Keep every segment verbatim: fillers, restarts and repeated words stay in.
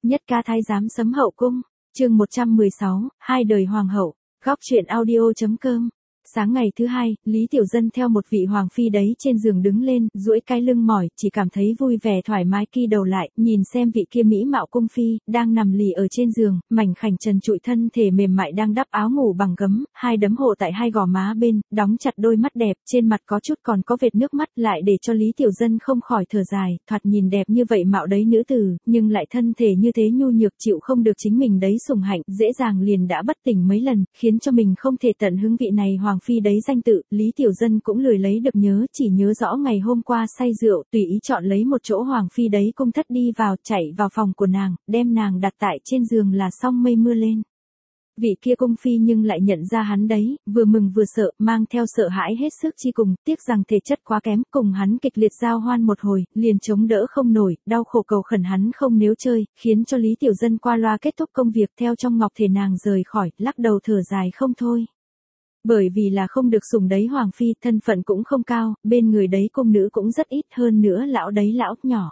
Nhất ca thái giám sấm hậu cung, chương một trăm mười sáu, hai đời hoàng hậu, góc truyện audio.com. Sáng ngày thứ hai, Lý Tiểu Dân theo một vị hoàng phi đấy trên giường đứng lên, duỗi cái lưng mỏi, chỉ cảm thấy vui vẻ thoải mái ki đầu lại, nhìn xem vị kia mỹ mạo cung phi, đang nằm lì ở trên giường, mảnh khảnh trần trụi thân thể mềm mại đang đắp áo ngủ bằng gấm, hai đấm hộ tại hai gò má bên, đóng chặt đôi mắt đẹp, trên mặt có chút còn có vệt nước mắt, lại để cho Lý Tiểu Dân không khỏi thở dài, thoạt nhìn đẹp như vậy mạo đấy nữ tử, nhưng lại thân thể như thế nhu nhược chịu không được chính mình đấy sủng hạnh, dễ dàng liền đã bất tỉnh mấy lần, khiến cho mình không thể tận hứng vị này hoàng phi đấy danh tự, Lý Tiểu Dân cũng lười lấy được nhớ, chỉ nhớ rõ ngày hôm qua say rượu, tùy ý chọn lấy một chỗ hoàng phi đấy cung thất đi vào, chạy vào phòng của nàng, đem nàng đặt tại trên giường là xong mây mưa lên. Vị kia cung phi nhưng lại nhận ra hắn đấy, vừa mừng vừa sợ, mang theo sợ hãi hết sức chi cùng, tiếc rằng thể chất quá kém, cùng hắn kịch liệt giao hoan một hồi, liền chống đỡ không nổi, đau khổ cầu khẩn hắn không nếu chơi, khiến cho Lý Tiểu Dân qua loa kết thúc công việc theo trong ngọc thể nàng rời khỏi, lắc đầu thở dài không thôi. Bởi vì là không được sủng đấy hoàng phi, thân phận cũng không cao, bên người đấy cung nữ cũng rất ít, hơn nữa lão đấy lão nhỏ.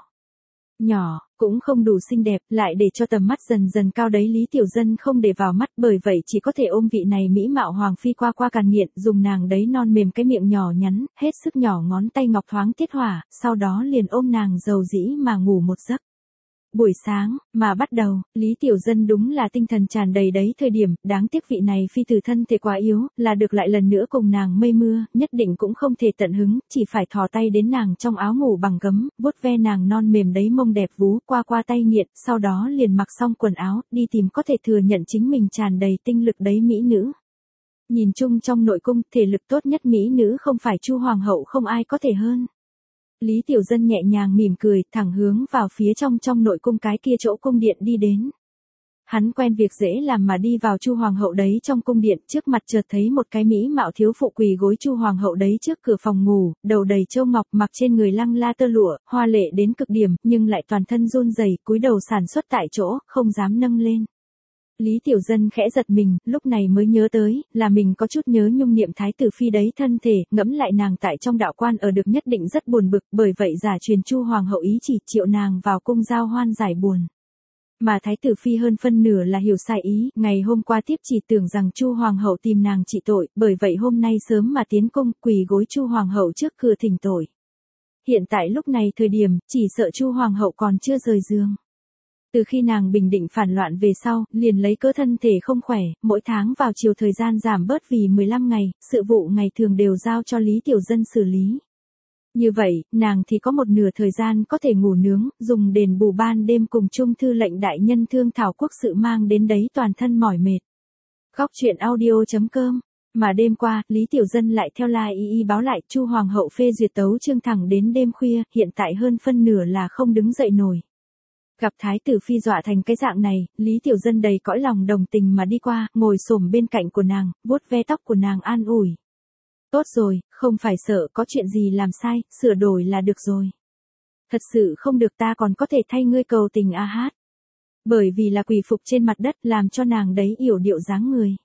Nhỏ, cũng không đủ xinh đẹp, lại để cho tầm mắt dần dần cao đấy Lý Tiểu Dân không để vào mắt, bởi vậy chỉ có thể ôm vị này mỹ mạo hoàng phi qua qua càn nghiện, dùng nàng đấy non mềm cái miệng nhỏ nhắn, hết sức nhỏ ngón tay ngọc thoáng tiết hỏa, sau đó liền ôm nàng dầu dĩ mà ngủ một giấc. Buổi sáng, mà bắt đầu, Lý Tiểu Dân đúng là tinh thần tràn đầy đấy thời điểm, đáng tiếc vị này phi tử thân thể quá yếu, là được lại lần nữa cùng nàng mây mưa, nhất định cũng không thể tận hứng, chỉ phải thò tay đến nàng trong áo ngủ bằng gấm, vuốt ve nàng non mềm đấy mông đẹp vú, qua qua tay nghiện, sau đó liền mặc xong quần áo, đi tìm có thể thừa nhận chính mình tràn đầy tinh lực đấy mỹ nữ. Nhìn chung trong nội cung, thể lực tốt nhất mỹ nữ không phải Chu Hoàng hậu không ai có thể hơn. Lý Tiểu Dân nhẹ nhàng mỉm cười, thẳng hướng vào phía trong trong nội cung cái kia chỗ cung điện đi đến. Hắn quen việc dễ làm mà đi vào Chu Hoàng hậu đấy trong cung điện, trước mặt chợt thấy một cái mỹ mạo thiếu phụ quỳ gối Chu Hoàng hậu đấy trước cửa phòng ngủ, đầu đầy châu ngọc, mặc trên người lăng la tơ lụa, hoa lệ đến cực điểm, nhưng lại toàn thân run rẩy, cúi đầu sản xuất tại chỗ, không dám nâng lên. Lý Tiểu Dân khẽ giật mình, lúc này mới nhớ tới, là mình có chút nhớ nhung niệm thái tử phi đấy thân thể, ngẫm lại nàng tại trong đạo quan ở được nhất định rất buồn bực, bởi vậy giả truyền Chu Hoàng hậu ý chỉ triệu nàng vào cung giao hoan giải buồn. Mà thái tử phi hơn phân nửa là hiểu sai ý, ngày hôm qua tiếp chỉ tưởng rằng Chu Hoàng hậu tìm nàng trị tội, bởi vậy hôm nay sớm mà tiến cung, quỳ gối Chu Hoàng hậu trước cửa thỉnh tội. Hiện tại lúc này thời điểm, chỉ sợ Chu Hoàng hậu còn chưa rời giường. Từ khi nàng bình định phản loạn về sau, liền lấy cớ thân thể không khỏe, mỗi tháng vào chiều thời gian giảm bớt vì mười lăm ngày, sự vụ ngày thường đều giao cho Lý Tiểu Dân xử lý. Như vậy, nàng thì có một nửa thời gian có thể ngủ nướng, dùng đền bù ban đêm cùng Trung thư lệnh đại nhân thương thảo quốc sự mang đến đấy toàn thân mỏi mệt. Góc truyện audio.com. Mà đêm qua, Lý Tiểu Dân lại theo La Y Y báo lại Chu Hoàng hậu phê duyệt tấu chương thẳng đến đêm khuya, hiện tại hơn phân nửa là không đứng dậy nổi. Gặp thái tử phi dọa thành cái dạng này, Lý Tiểu Dân đầy cõi lòng đồng tình mà đi qua, ngồi xổm bên cạnh của nàng, vuốt ve tóc của nàng an ủi. Tốt rồi, không phải sợ có chuyện gì làm sai, sửa đổi là được rồi. Thật sự không được ta còn có thể thay ngươi cầu tình a hát. Bởi vì là quỳ phục trên mặt đất làm cho nàng đấy yểu điệu dáng người.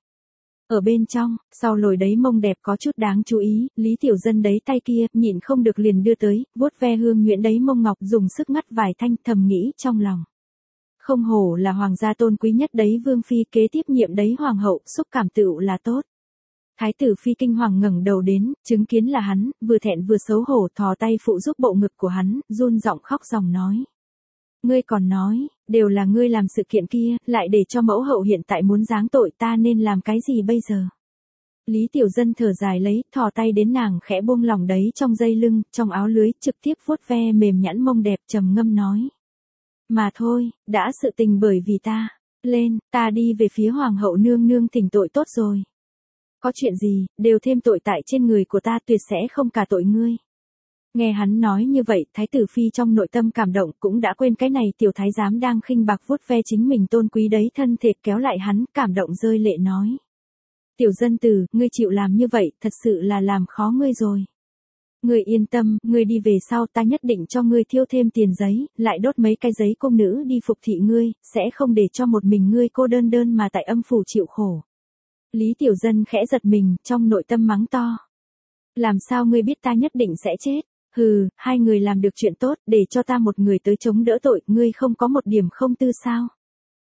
Ở bên trong, sau lồi đấy mông đẹp có chút đáng chú ý, Lý Tiểu Dân đấy tay kia, nhịn không được liền đưa tới, vuốt ve hương nhuyễn đấy mông ngọc dùng sức ngắt vài thanh thầm nghĩ trong lòng. Không hổ là hoàng gia tôn quý nhất đấy vương phi kế tiếp nhiệm đấy hoàng hậu, xúc cảm tựu là tốt. Thái tử phi kinh hoàng ngẩng đầu đến, chứng kiến là hắn, vừa thẹn vừa xấu hổ thò tay phụ giúp bộ ngực của hắn, run giọng khóc ròng nói. Ngươi còn nói, đều là ngươi làm sự kiện kia, lại để cho mẫu hậu hiện tại muốn giáng tội ta nên làm cái gì bây giờ? Lý Tiểu Dân thở dài lấy, thò tay đến nàng khẽ buông lỏng đấy trong dây lưng, trong áo lưới, trực tiếp vuốt ve mềm nhẵn mông đẹp trầm ngâm nói. Mà thôi, đã sự tình bởi vì ta, lên, ta đi về phía hoàng hậu nương nương thỉnh tội tốt rồi. Có chuyện gì, đều thêm tội tại trên người của ta tuyệt sẽ không cả tội ngươi. Nghe hắn nói như vậy, thái tử phi trong nội tâm cảm động cũng đã quên cái này tiểu thái giám đang khinh bạc vuốt ve chính mình tôn quý đấy thân thể kéo lại hắn, cảm động rơi lệ nói. Tiểu Dân tử, ngươi chịu làm như vậy, thật sự là làm khó ngươi rồi. Ngươi yên tâm, ngươi đi về sau ta nhất định cho ngươi thiêu thêm tiền giấy, lại đốt mấy cái giấy công nữ đi phục thị ngươi, sẽ không để cho một mình ngươi cô đơn đơn mà tại âm phủ chịu khổ. Lý Tiểu Dân khẽ giật mình, trong nội tâm mắng to. Làm sao ngươi biết ta nhất định sẽ chết? Hừ, hai người làm được chuyện tốt, để cho ta một người tới chống đỡ tội, ngươi không có một điểm không tư sao?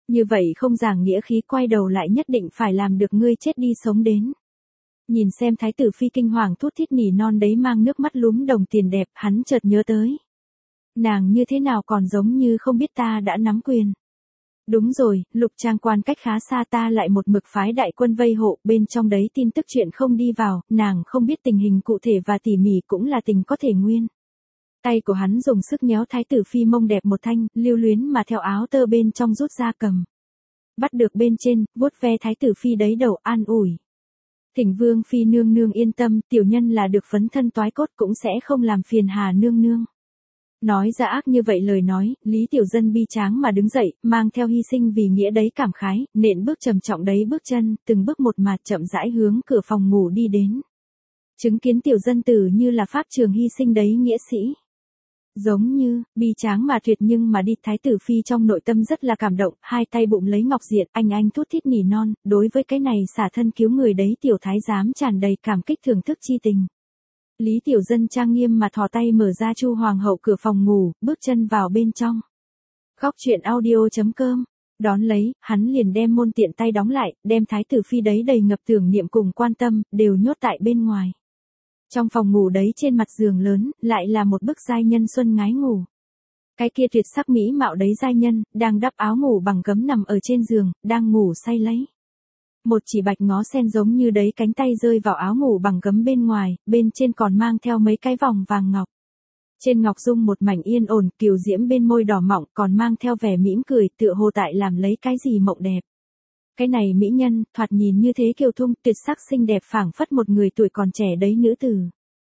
Như vậy không giảng nghĩa khí, quay đầu lại nhất định phải làm được ngươi chết đi sống đến. Nhìn xem thái tử phi kinh hoàng thút thít nỉ non đấy mang nước mắt lúm đồng tiền đẹp, hắn chợt nhớ tới. Nàng như thế nào còn giống như không biết ta đã nắm quyền. Đúng rồi, Lục Trang quan cách khá xa, ta lại một mực phái đại quân vây hộ, bên trong đấy tin tức chuyện không đi vào, nàng không biết tình hình cụ thể và tỉ mỉ cũng là tình có thể nguyên. Tay của hắn dùng sức nhéo thái tử phi mông đẹp một thanh, lưu luyến mà theo áo tơ bên trong rút ra cầm. Bắt được bên trên, vuốt ve thái tử phi đấy đầu an ủi. Thỉnh vương phi nương nương yên tâm, tiểu nhân là được phấn thân toái cốt cũng sẽ không làm phiền Hà nương nương. Nói ra ác như vậy lời nói, Lý Tiểu Dân bi tráng mà đứng dậy, mang theo hy sinh vì nghĩa đấy cảm khái, nện bước trầm trọng đấy bước chân, từng bước một mà chậm rãi hướng cửa phòng ngủ đi đến. Chứng kiến Tiểu Dân tử như là pháp trường hy sinh đấy nghĩa sĩ. Giống như, bi tráng mà tuyệt nhưng mà đi, thái tử phi trong nội tâm rất là cảm động, hai tay bụng lấy ngọc diện, anh anh thút thít nỉ non, đối với cái này xả thân cứu người đấy tiểu thái giám tràn đầy cảm kích thưởng thức chi tình. Lý Tiểu Dân trang nghiêm mà thò tay mở ra Chu Hoàng hậu cửa phòng ngủ, bước chân vào bên trong. Góc truyện audio chấm com. Đón lấy, hắn liền đem môn tiện tay đóng lại, đem thái tử phi đấy đầy ngập tưởng niệm cùng quan tâm, đều nhốt tại bên ngoài. Trong phòng ngủ đấy trên mặt giường lớn, lại là một bức giai nhân xuân ngái ngủ. Cái kia tuyệt sắc mỹ mạo đấy giai nhân, đang đắp áo ngủ bằng gấm nằm ở trên giường, đang ngủ say lấy. Một chỉ bạch ngó sen giống như đấy cánh tay rơi vào áo ngủ bằng gấm bên ngoài, bên trên còn mang theo mấy cái vòng vàng ngọc. Trên ngọc dung một mảnh yên ổn, kiều diễm bên môi đỏ mọng còn mang theo vẻ mỉm cười, tựa hồ tại làm lấy cái gì mộng đẹp. Cái này mỹ nhân, thoạt nhìn như thế kiều thung, tuyệt sắc xinh đẹp phảng phất một người tuổi còn trẻ đấy nữ tử.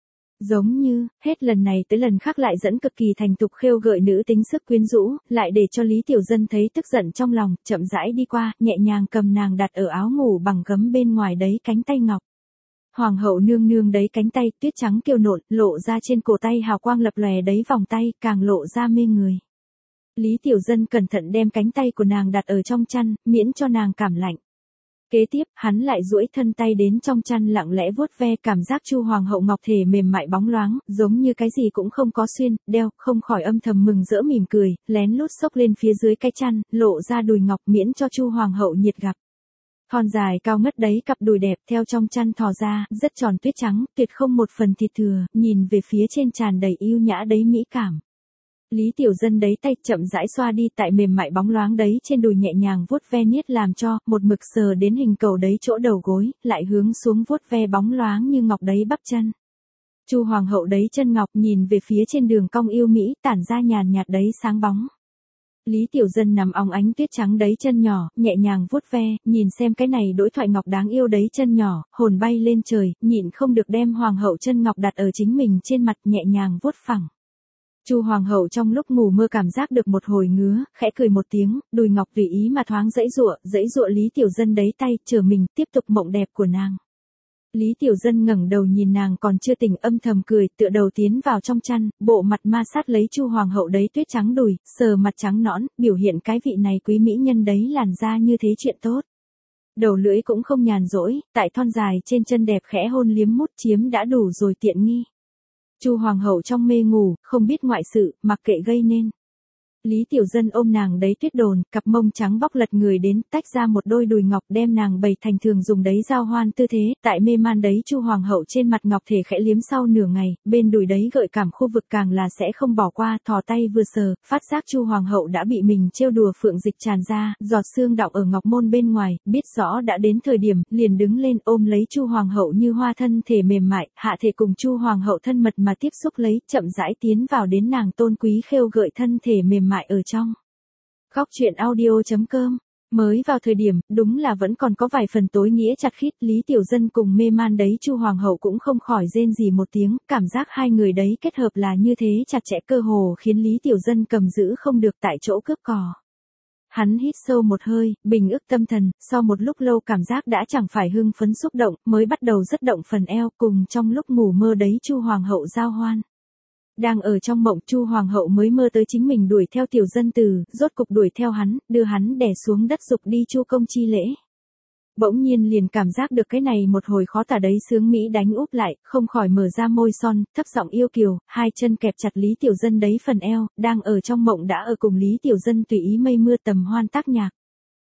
Giống như, hết lần này tới lần khác lại dẫn cực kỳ thành tục khêu gợi nữ tính sức quyến rũ, lại để cho Lý Tiểu Dân thấy tức giận trong lòng, chậm rãi đi qua, nhẹ nhàng cầm nàng đặt ở áo ngủ bằng gấm bên ngoài đấy cánh tay ngọc. Hoàng hậu nương nương đấy cánh tay, tuyết trắng kiều nộn, lộ ra trên cổ tay hào quang lập lòe đấy vòng tay, càng lộ ra mê người. Lý Tiểu Dân cẩn thận đem cánh tay của nàng đặt ở trong chăn, miễn cho nàng cảm lạnh. Kế tiếp, hắn lại duỗi thân tay đến trong chăn lặng lẽ vuốt ve, cảm giác Chu Hoàng hậu ngọc thể mềm mại bóng loáng, giống như cái gì cũng không có xuyên, đeo, không khỏi âm thầm mừng rỡ mỉm cười, lén lút xốc lên phía dưới cái chăn, lộ ra đùi ngọc miễn cho Chu Hoàng hậu nhiệt gặp. Thon dài cao ngất đấy cặp đùi đẹp theo trong chăn thò ra, rất tròn tuyết trắng, tuyệt không một phần thịt thừa, nhìn về phía trên tràn đầy yêu nhã đấy mỹ cảm. Lý Tiểu Dân đấy tay chậm rãi xoa đi tại mềm mại bóng loáng đấy trên đùi nhẹ nhàng vuốt ve niết làm cho, một mực sờ đến hình cầu đấy chỗ đầu gối, lại hướng xuống vuốt ve bóng loáng như ngọc đấy bắp chân. Chu Hoàng hậu đấy chân ngọc nhìn về phía trên đường cong yêu mỹ, tản ra nhàn nhạt đấy sáng bóng. Lý Tiểu Dân nằm óng ánh tuyết trắng đấy chân nhỏ, nhẹ nhàng vuốt ve, nhìn xem cái này đỗi thoại ngọc đáng yêu đấy chân nhỏ, hồn bay lên trời, nhịn không được đem Hoàng hậu chân ngọc đặt ở chính mình trên mặt nhẹ nhàng vuốt phẳng. Chu Hoàng hậu trong lúc ngủ mơ cảm giác được một hồi ngứa, khẽ cười một tiếng, đùi ngọc tùy ý mà thoáng dãy giụa, dãy giụa Lý Tiểu Dân đấy tay, chờ mình tiếp tục mộng đẹp của nàng. Lý Tiểu Dân ngẩng đầu nhìn nàng còn chưa tỉnh, âm thầm cười, tựa đầu tiến vào trong chăn, bộ mặt ma sát lấy Chu Hoàng hậu đấy tuyết trắng đùi, sờ mặt trắng nõn, biểu hiện cái vị này quý mỹ nhân đấy làn da như thế chuyện tốt. Đầu lưỡi cũng không nhàn rỗi, tại thon dài trên chân đẹp khẽ hôn liếm mút chiếm đã đủ rồi tiện nghi. Chu Hoàng hậu trong mê ngủ, không biết ngoại sự, mặc kệ gây nên. Lý Tiểu Dân ôm nàng đấy tuyết đồn, cặp mông trắng bóc lật người đến, tách ra một đôi đùi ngọc đem nàng bày thành thường dùng đấy giao hoan tư thế, tại mê man đấy Chu Hoàng hậu trên mặt ngọc thể khẽ liếm sau nửa ngày, bên đùi đấy gợi cảm khu vực càng là sẽ không bỏ qua, thò tay vừa sờ, phát giác Chu Hoàng hậu đã bị mình trêu đùa phượng dịch tràn ra, giọt xương đọng ở ngọc môn bên ngoài, biết rõ đã đến thời điểm, liền đứng lên ôm lấy Chu Hoàng hậu như hoa thân thể mềm mại, hạ thể cùng Chu Hoàng hậu thân mật mà tiếp xúc lấy, chậm rãi tiến vào đến nàng tôn quý khêu gợi thân thể mềm mại ở trong. Góc truyện audio chấm com. Mới vào thời điểm, đúng là vẫn còn có vài phần tối nghĩa chặt khít, Lý Tiểu Dân cùng mê man đấy Chu Hoàng hậu cũng không khỏi rên gì một tiếng, cảm giác hai người đấy kết hợp là như thế chặt chẽ cơ hồ khiến Lý Tiểu Dân cầm giữ không được tại chỗ cướp cò. Hắn hít sâu một hơi, bình ức tâm thần, sau một lúc lâu cảm giác đã chẳng phải hưng phấn xúc động, mới bắt đầu rất động phần eo, cùng trong lúc ngủ mơ đấy Chu Hoàng hậu giao hoan. Đang ở trong mộng, Chu Hoàng hậu mới mơ tới chính mình đuổi theo Tiểu Dân Từ, rốt cục đuổi theo hắn, đưa hắn đè xuống đất dục đi Chu công chi lễ. Bỗng nhiên liền cảm giác được cái này một hồi khó tả đấy sướng mỹ đánh úp lại, không khỏi mở ra môi son, thấp giọng yêu kiều, hai chân kẹp chặt Lý Tiểu Dân đấy phần eo, đang ở trong mộng đã ở cùng Lý Tiểu Dân tùy ý mây mưa tầm hoan tác nhạc.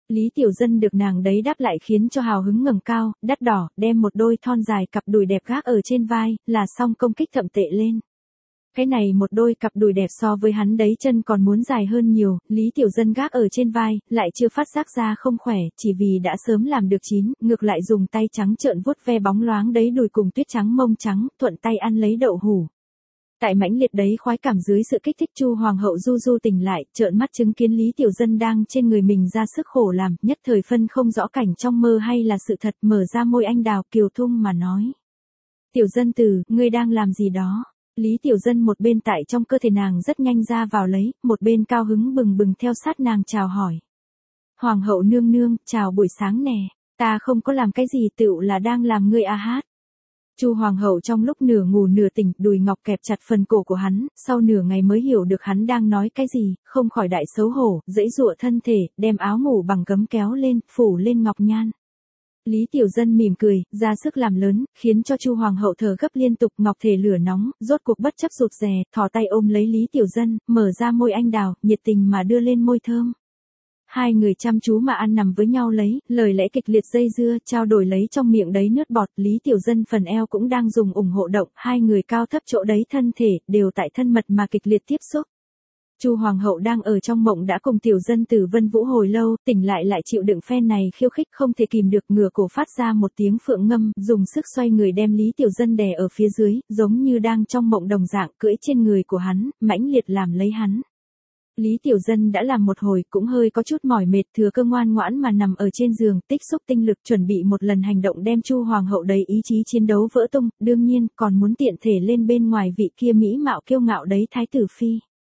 Lý Tiểu Dân được nàng đấy đáp lại khiến cho hào hứng ngẩng cao, đắt đỏ, đem một đôi thon dài cặp đùi đẹp gác ở trên vai, là xong công kích thậm tệ lên. Cái này một đôi cặp đùi đẹp so với hắn đấy chân còn muốn dài hơn nhiều, Lý Tiểu Dân gác ở trên vai, lại chưa phát giác ra không khỏe, chỉ vì đã sớm làm được chín, ngược lại dùng tay trắng trợn vuốt ve bóng loáng đấy đùi cùng tuyết trắng mông trắng, thuận tay ăn lấy đậu hủ. Tại mãnh liệt đấy khoái cảm dưới sự kích thích, Chu Hoàng hậu du du tỉnh lại, trợn mắt chứng kiến Lý Tiểu Dân đang trên người mình ra sức khổ làm, nhất thời phân không rõ cảnh trong mơ hay là sự thật, mở ra môi anh đào kiều thung mà nói. Tiểu Dân tử, ngươi đang làm gì đó? Lý Tiểu Dân một bên tại trong cơ thể nàng rất nhanh ra vào lấy, một bên cao hứng bừng bừng theo sát nàng chào hỏi. Hoàng hậu nương nương, chào buổi sáng nè, ta không có làm cái gì, tựu là đang làm ngươi a hát. Chu Hoàng hậu trong lúc nửa ngủ nửa tỉnh, đùi ngọc kẹp chặt phần cổ của hắn, sau nửa ngày mới hiểu được hắn đang nói cái gì, không khỏi đại xấu hổ, dãy dụa thân thể, đem áo ngủ bằng gấm kéo lên, phủ lên ngọc nhan. Lý Tiểu Dân mỉm cười, ra sức làm lớn, khiến cho Chu Hoàng hậu thở gấp liên tục, ngọc thể lửa nóng, rốt cuộc bất chấp rụt rè, thò tay ôm lấy Lý Tiểu Dân, mở ra môi anh đào, nhiệt tình mà đưa lên môi thơm. Hai người chăm chú mà ăn nằm với nhau lấy, lời lẽ kịch liệt dây dưa, trao đổi lấy trong miệng đấy nước bọt, Lý Tiểu Dân phần eo cũng đang dùng ủng hộ động, hai người cao thấp chỗ đấy thân thể, đều tại thân mật mà kịch liệt tiếp xúc. Chu Hoàng hậu đang ở trong mộng đã cùng Tiểu Dân Tử Vân Vũ hồi lâu, tỉnh lại lại chịu đựng phen này khiêu khích không thể kìm được, ngửa cổ phát ra một tiếng phượng ngâm, dùng sức xoay người đem Lý Tiểu Dân đè ở phía dưới, giống như đang trong mộng đồng dạng, cưỡi trên người của hắn, mãnh liệt làm lấy hắn. Lý Tiểu Dân đã làm một hồi, cũng hơi có chút mỏi mệt, thừa cơ ngoan ngoãn mà nằm ở trên giường, tích xúc tinh lực, chuẩn bị một lần hành động đem Chu Hoàng hậu đầy ý chí chiến đấu vỡ tung, đương nhiên, còn muốn tiện thể lên bên ngoài vị kia mỹ mạo kiêu ngạo đấy thái tử phi.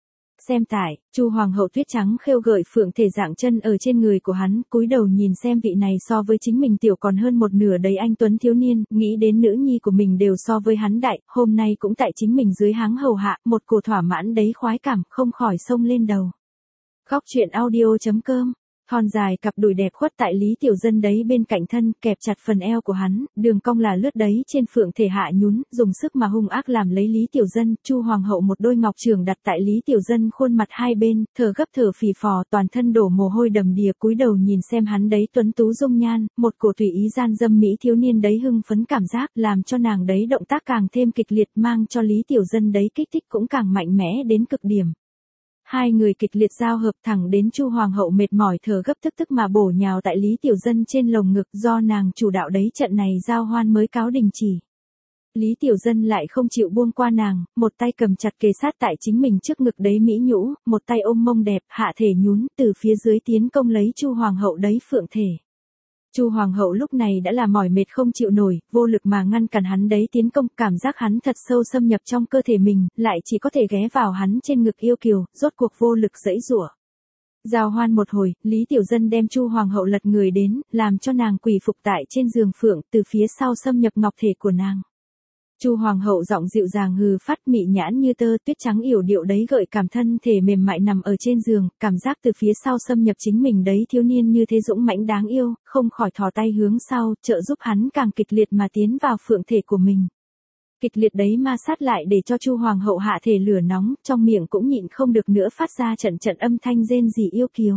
Xem tải, Chu Hoàng hậu tuyết trắng khêu gợi phượng thể dạng chân ở trên người của hắn, cúi đầu nhìn xem vị này so với chính mình tiểu còn hơn một nửa đầy anh tuấn thiếu niên, nghĩ đến nữ nhi của mình đều so với hắn đại, hôm nay cũng tại chính mình dưới háng hầu hạ, một cổ thỏa mãn đấy khoái cảm, không khỏi xông lên đầu. Góc truyện audio chấm com. Thon dài cặp đùi đẹp khuất tại Lý Tiểu Dân đấy bên cạnh thân, kẹp chặt phần eo của hắn, đường cong là lướt đấy trên phượng thể hạ nhún, dùng sức mà hung ác làm lấy Lý Tiểu Dân. Chu Hoàng hậu một đôi ngọc trường đặt tại Lý Tiểu Dân khuôn mặt hai bên, thở gấp thở phì phò, toàn thân đổ mồ hôi đầm đìa, cúi đầu nhìn xem hắn đấy tuấn tú dung nhan, một cổ tùy ý gian dâm mỹ thiếu niên đấy hưng phấn cảm giác, làm cho nàng đấy động tác càng thêm kịch liệt, mang cho Lý Tiểu Dân đấy kích thích cũng càng mạnh mẽ đến cực điểm. Hai người kịch liệt giao hợp thẳng đến Chu Hoàng hậu mệt mỏi thở gấp tức tức mà bổ nhào tại Lý Tiểu Dân trên lồng ngực, do nàng chủ đạo đấy trận này giao hoan mới cáo đình chỉ. Lý Tiểu Dân lại không chịu buông qua nàng, một tay cầm chặt kề sát tại chính mình trước ngực đấy mỹ nhũ, một tay ôm mông đẹp, hạ thể nhún, từ phía dưới tiến công lấy Chu Hoàng hậu đấy phượng thể. Chu Hoàng hậu lúc này đã là mỏi mệt không chịu nổi, vô lực mà ngăn cản hắn đấy tiến công, cảm giác hắn thật sâu xâm nhập trong cơ thể mình, lại chỉ có thể ghé vào hắn trên ngực yêu kiều, rốt cuộc vô lực giãy giụa. Giao hoan một hồi, Lý Tiểu Dân đem Chu Hoàng hậu lật người đến, làm cho nàng quỳ phục tại trên giường phượng, từ phía sau xâm nhập ngọc thể của nàng. Chu Hoàng hậu giọng dịu dàng hừ phát, mị nhãn như tơ, tuyết trắng yểu điệu đấy gợi cảm, thân thể mềm mại nằm ở trên giường, cảm giác từ phía sau xâm nhập chính mình đấy thiếu niên như thế dũng mãnh đáng yêu, không khỏi thò tay hướng sau, trợ giúp hắn càng kịch liệt mà tiến vào phượng thể của mình. Kịch liệt đấy ma sát lại để cho Chu Hoàng hậu hạ thể lửa nóng, trong miệng cũng nhịn không được nữa phát ra trận trận âm thanh rên rỉ yêu kiều.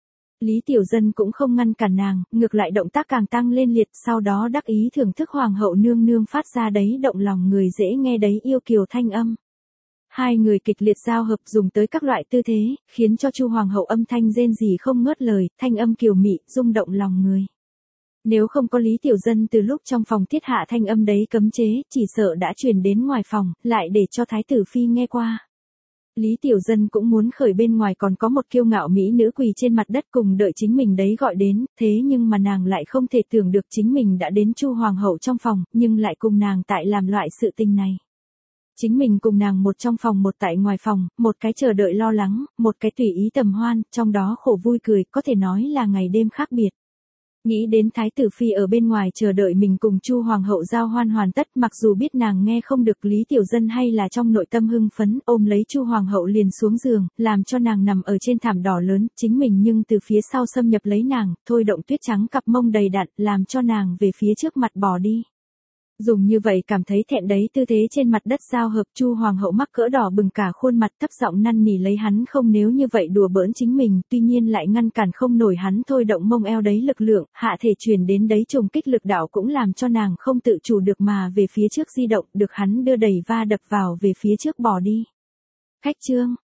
Lý Tiểu Dân cũng không ngăn cản nàng, ngược lại động tác càng tăng lên liệt, sau đó đắc ý thưởng thức Hoàng hậu nương nương phát ra đấy động lòng người dễ nghe đấy yêu kiều thanh âm. Hai người kịch liệt giao hợp dùng tới các loại tư thế, khiến cho Chu Hoàng hậu âm thanh rên rỉ không ngớt lời, thanh âm kiều mị, rung động lòng người. Nếu không có Lý Tiểu Dân từ lúc trong phòng thiết hạ thanh âm đấy cấm chế, chỉ sợ đã truyền đến ngoài phòng, lại để cho Thái tử Phi nghe qua. Lý Tiểu Dân cũng muốn khởi bên ngoài còn có một kiêu ngạo mỹ nữ quỳ trên mặt đất cùng đợi chính mình đấy gọi đến, thế nhưng mà nàng lại không thể tưởng được chính mình đã đến Chu Hoàng hậu trong phòng, nhưng lại cùng nàng tại làm loại sự tình này. Chính mình cùng nàng một trong phòng một tại ngoài phòng, một cái chờ đợi lo lắng, một cái tùy ý tầm hoan, trong đó khổ vui cười, có thể nói là ngày đêm khác biệt. Nghĩ đến Thái tử Phi ở bên ngoài chờ đợi mình cùng Chu Hoàng hậu giao hoan hoàn tất, mặc dù biết nàng nghe không được Lý Tiểu Dân hay là trong nội tâm hưng phấn, ôm lấy Chu Hoàng hậu liền xuống giường, làm cho nàng nằm ở trên thảm đỏ lớn, chính mình nhưng từ phía sau xâm nhập lấy nàng, thôi động tuyết trắng cặp mông đầy đặn, làm cho nàng về phía trước mặt bò đi. Dùng như vậy cảm thấy thẹn đấy, tư thế trên mặt đất giao hợp, Chu hoàng hậu mắc cỡ đỏ bừng cả khuôn mặt, thấp giọng năn nỉ lấy hắn không nếu như vậy đùa bỡn chính mình, tuy nhiên lại ngăn cản không nổi hắn thôi động mông eo đấy lực lượng, hạ thể truyền đến đấy trùng kích lực đạo cũng làm cho nàng không tự chủ được mà về phía trước di động, được hắn đưa đẩy va đập vào về phía trước bỏ đi. Khách trương,